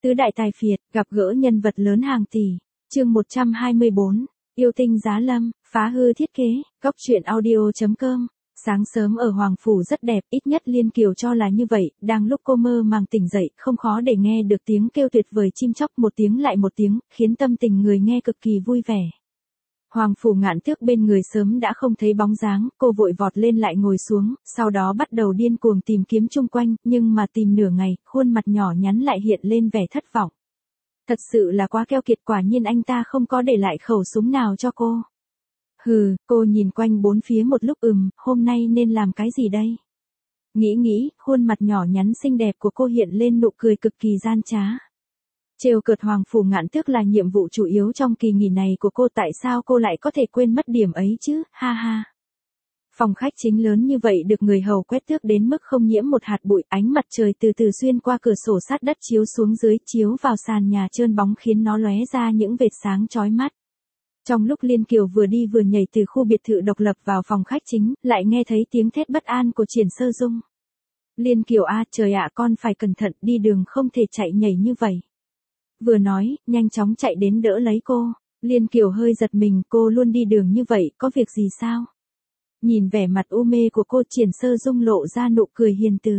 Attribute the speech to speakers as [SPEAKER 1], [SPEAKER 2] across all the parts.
[SPEAKER 1] Tứ đại tài phiệt, gặp gỡ nhân vật lớn hàng tỷ. Chương 124, yêu tinh giá lâm, phá hư thiết kế, góc truyện audio.com. Sáng sớm ở Hoàng Phủ rất đẹp, ít nhất Liên Kiều cho là như vậy, đang lúc cô mơ màng tỉnh dậy, không khó để nghe được tiếng kêu tuyệt vời chim chóc một tiếng lại một tiếng, khiến tâm tình người nghe cực kỳ vui vẻ. Hoàng Phủ Ngạn Tước bên người sớm đã không thấy bóng dáng, cô vội vọt lên lại ngồi xuống, sau đó bắt đầu điên cuồng tìm kiếm chung quanh, nhưng mà tìm nửa ngày, khuôn mặt nhỏ nhắn lại hiện lên vẻ thất vọng. Thật sự là quá keo kiệt, quả nhiên anh ta không có để lại khẩu súng nào cho cô. Hừ, cô nhìn quanh bốn phía một lúc hôm nay nên làm cái gì đây? Nghĩ, khuôn mặt nhỏ nhắn xinh đẹp của cô hiện lên nụ cười cực kỳ gian trá. Trêu cợt Hoàng Phủ Ngạn Tước là nhiệm vụ chủ yếu trong kỳ nghỉ này của cô, tại sao cô lại có thể quên mất điểm ấy chứ, ha ha. Phòng khách chính lớn như vậy được người hầu quét tước đến mức không nhiễm một hạt bụi, ánh mặt trời từ từ xuyên qua cửa sổ sát đất chiếu xuống dưới, chiếu vào sàn nhà trơn bóng khiến nó lóe ra những vệt sáng chói mắt. Trong lúc Liên Kiều vừa đi vừa nhảy từ khu biệt thự độc lập vào phòng khách chính, lại nghe thấy tiếng thét bất an của Triển Sơ Dung. Liên Kiều à, trời ạ, con phải cẩn thận, đi đường không thể chạy nhảy như vậy. Vừa nói, nhanh chóng chạy đến đỡ lấy cô. Liên Kiều hơi giật mình, cô luôn đi đường như vậy, có việc gì sao? Nhìn vẻ mặt u mê của cô, Triển Sơ Dung lộ ra nụ cười hiền từ.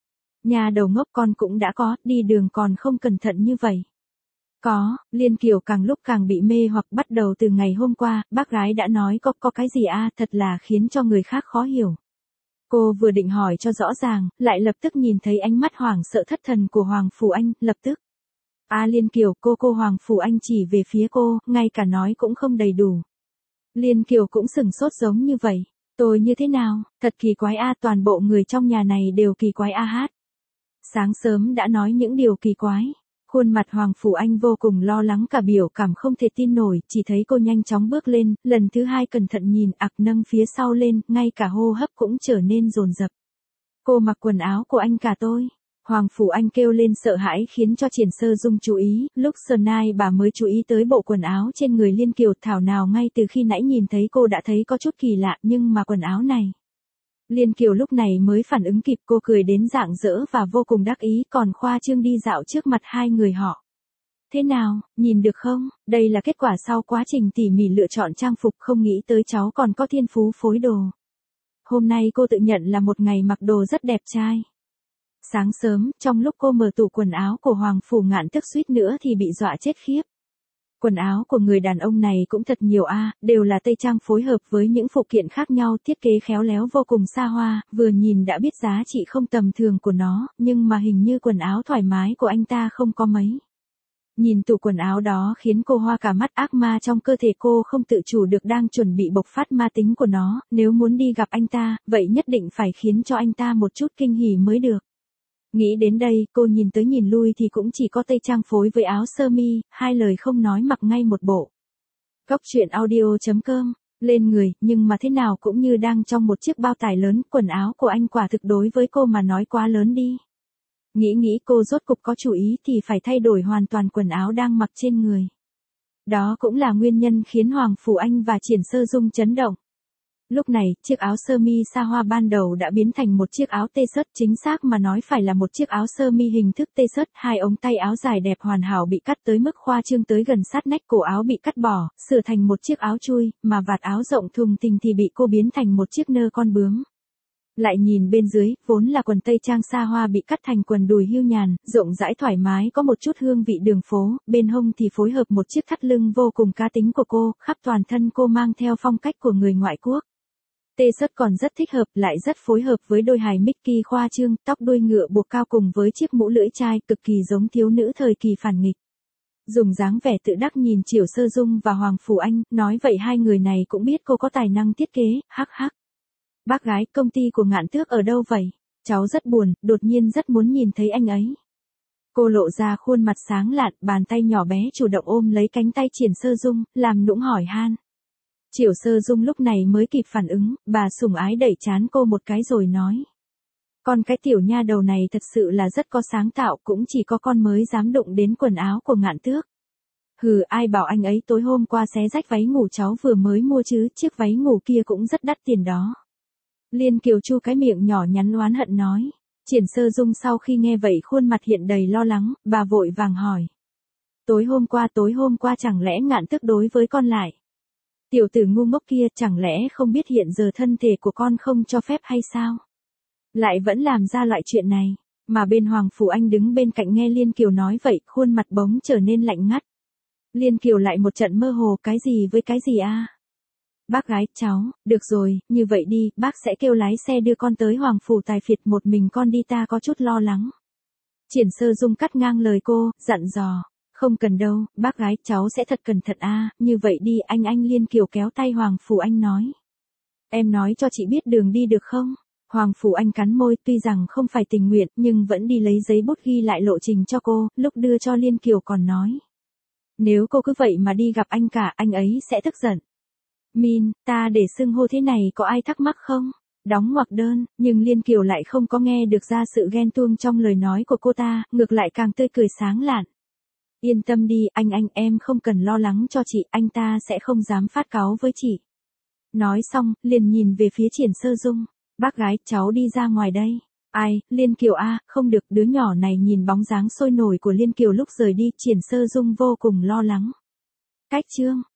[SPEAKER 1] Nhà đầu ngốc, con cũng đã có, đi đường còn không cẩn thận như vậy. Có, Liên Kiều càng lúc càng bị mê hoặc, bắt đầu từ ngày hôm qua, bác gái đã nói có cái gì à, thật là khiến cho người khác khó hiểu. Cô vừa định hỏi cho rõ ràng, lại lập tức nhìn thấy ánh mắt hoảng sợ thất thần của Hoàng Phủ Anh, lập tức. À Liên Kiều, cô Hoàng Phủ Anh chỉ về phía cô, ngay cả nói cũng không đầy đủ. Liên Kiều cũng sửng sốt giống như vậy. Tôi như thế nào, thật kỳ quái a, toàn bộ người trong nhà này đều kỳ quái a hát. Sáng sớm đã nói những điều kỳ quái. Khuôn mặt Hoàng Phủ Anh vô cùng lo lắng, cả biểu cảm không thể tin nổi, chỉ thấy cô nhanh chóng bước lên, lần thứ hai cẩn thận nhìn, nâng phía sau lên, ngay cả hô hấp cũng trở nên dồn dập. Cô mặc quần áo của anh cả tôi. Hoàng Phủ Anh kêu lên sợ hãi khiến cho Triển Sơ Dung chú ý, lúc Sơn Nai bà mới chú ý tới bộ quần áo trên người Liên Kiều, thảo nào ngay từ khi nãy nhìn thấy cô đã thấy có chút kỳ lạ, nhưng mà quần áo này. Liên Kiều lúc này mới phản ứng kịp, cô cười đến rạng rỡ và vô cùng đắc ý, còn khoa trương đi dạo trước mặt hai người họ. Thế nào, nhìn được không, đây là kết quả sau quá trình tỉ mỉ lựa chọn trang phục, không nghĩ tới cháu còn có thiên phú phối đồ. Hôm nay cô tự nhận là một ngày mặc đồ rất đẹp trai. Sáng sớm, trong lúc cô mở tủ quần áo của Hoàng Phủ Ngạn Tước suýt nữa thì bị dọa chết khiếp. Quần áo của người đàn ông này cũng thật nhiều a, đều là tây trang phối hợp với những phụ kiện khác nhau, thiết kế khéo léo vô cùng xa hoa, vừa nhìn đã biết giá trị không tầm thường của nó, nhưng mà hình như quần áo thoải mái của anh ta không có mấy. Nhìn tủ quần áo đó khiến cô hoa cả mắt, ác ma trong cơ thể cô không tự chủ được đang chuẩn bị bộc phát ma tính của nó, nếu muốn đi gặp anh ta, vậy nhất định phải khiến cho anh ta một chút kinh hỉ mới được. Nghĩ đến đây, cô nhìn tới nhìn lui thì cũng chỉ có tây trang phối với áo sơ mi, hai lời không nói mặc ngay một bộ. Góc truyện audio.com, lên người, nhưng mà thế nào cũng như đang trong một chiếc bao tải lớn, quần áo của anh quả thực đối với cô mà nói quá lớn đi. Nghĩ cô rốt cục có chủ ý thì phải thay đổi hoàn toàn quần áo đang mặc trên người. Đó cũng là nguyên nhân khiến Hoàng Phủ Anh và Triển Sơ Dung chấn động. Lúc này, chiếc áo sơ mi xa hoa ban đầu đã biến thành một chiếc áo t-shirt, chính xác mà nói phải là một chiếc áo sơ mi hình thức t-shirt, hai ống tay áo dài đẹp hoàn hảo bị cắt tới mức khoa trương tới gần sát nách, cổ áo bị cắt bỏ, sửa thành một chiếc áo chui, mà vạt áo rộng thùng thình thì bị cô biến thành một chiếc nơ con bướm. Lại nhìn bên dưới, vốn là quần tây trang xa hoa bị cắt thành quần đùi hưu nhàn, rộng rãi thoải mái, có một chút hương vị đường phố, bên hông thì phối hợp một chiếc thắt lưng vô cùng cá tính của cô, khắp toàn thân cô mang theo phong cách của người ngoại quốc. T-shirt còn rất thích hợp, lại rất phối hợp với đôi hài Mickey khoa trương, tóc đuôi ngựa buộc cao cùng với chiếc mũ lưỡi chai, cực kỳ giống thiếu nữ thời kỳ phản nghịch. Dùng dáng vẻ tự đắc nhìn Triển Sơ Dung và Hoàng Phủ Anh, nói vậy hai người này cũng biết cô có tài năng thiết kế, hắc hắc. Bác gái, công ty của Ngạn Tước ở đâu vậy? Cháu rất buồn, đột nhiên rất muốn nhìn thấy anh ấy. Cô lộ ra khuôn mặt sáng lạn, bàn tay nhỏ bé chủ động ôm lấy cánh tay Triển Sơ Dung, làm nũng hỏi han. Triển Sơ Dung lúc này mới kịp phản ứng, bà sủng ái đẩy trán cô một cái rồi nói. Con cái tiểu nha đầu này thật sự là rất có sáng tạo, cũng chỉ có con mới dám đụng đến quần áo của Ngạn Tước. Hừ, ai bảo anh ấy tối hôm qua xé rách váy ngủ cháu vừa mới mua chứ, chiếc váy ngủ kia cũng rất đắt tiền đó. Liên Kiều chu cái miệng nhỏ nhắn oán hận nói. Triển Sơ Dung sau khi nghe vậy khuôn mặt hiện đầy lo lắng, bà vội vàng hỏi. Tối hôm qua chẳng lẽ Ngạn Tước đối với con lại? Tiểu tử ngu ngốc kia chẳng lẽ không biết hiện giờ thân thể của con không cho phép hay sao? Lại vẫn làm ra loại chuyện này. Mà bên Hoàng Phủ Anh đứng bên cạnh nghe Liên Kiều nói vậy, khuôn mặt bỗng trở nên lạnh ngắt. Liên Kiều lại một trận mơ hồ, cái gì với cái gì a? Bác gái, cháu, được rồi, như vậy đi, bác sẽ kêu lái xe đưa con tới Hoàng Phủ Tài Phiệt, một mình con đi ta có chút lo lắng. Triển Sơ Dung cắt ngang lời cô, dặn dò. Không cần đâu, bác gái, cháu sẽ thật cẩn thận a. Như vậy đi anh Liên Kiều kéo tay Hoàng Phủ Anh nói. Em nói cho chị biết đường đi được không? Hoàng Phủ Anh cắn môi, tuy rằng không phải tình nguyện, nhưng vẫn đi lấy giấy bút ghi lại lộ trình cho cô, lúc đưa cho Liên Kiều còn nói. Nếu cô cứ vậy mà đi gặp anh cả, anh ấy sẽ tức giận. Min, ta để xưng hô thế này có ai thắc mắc không? Đóng ngoặc đơn, nhưng Liên Kiều lại không có nghe được ra sự ghen tuông trong lời nói của cô ta, ngược lại càng tươi cười sáng lạn. Yên tâm đi, anh em không cần lo lắng cho chị, anh ta sẽ không dám phát cáu với chị. Nói xong, liền nhìn về phía Triển Sơ Dung. Bác gái, cháu đi ra ngoài đây. Ai, Liên Kiều a, không được, đứa nhỏ này nhìn bóng dáng sôi nổi của Liên Kiều lúc rời đi, Triển Sơ Dung vô cùng lo lắng. Cách chương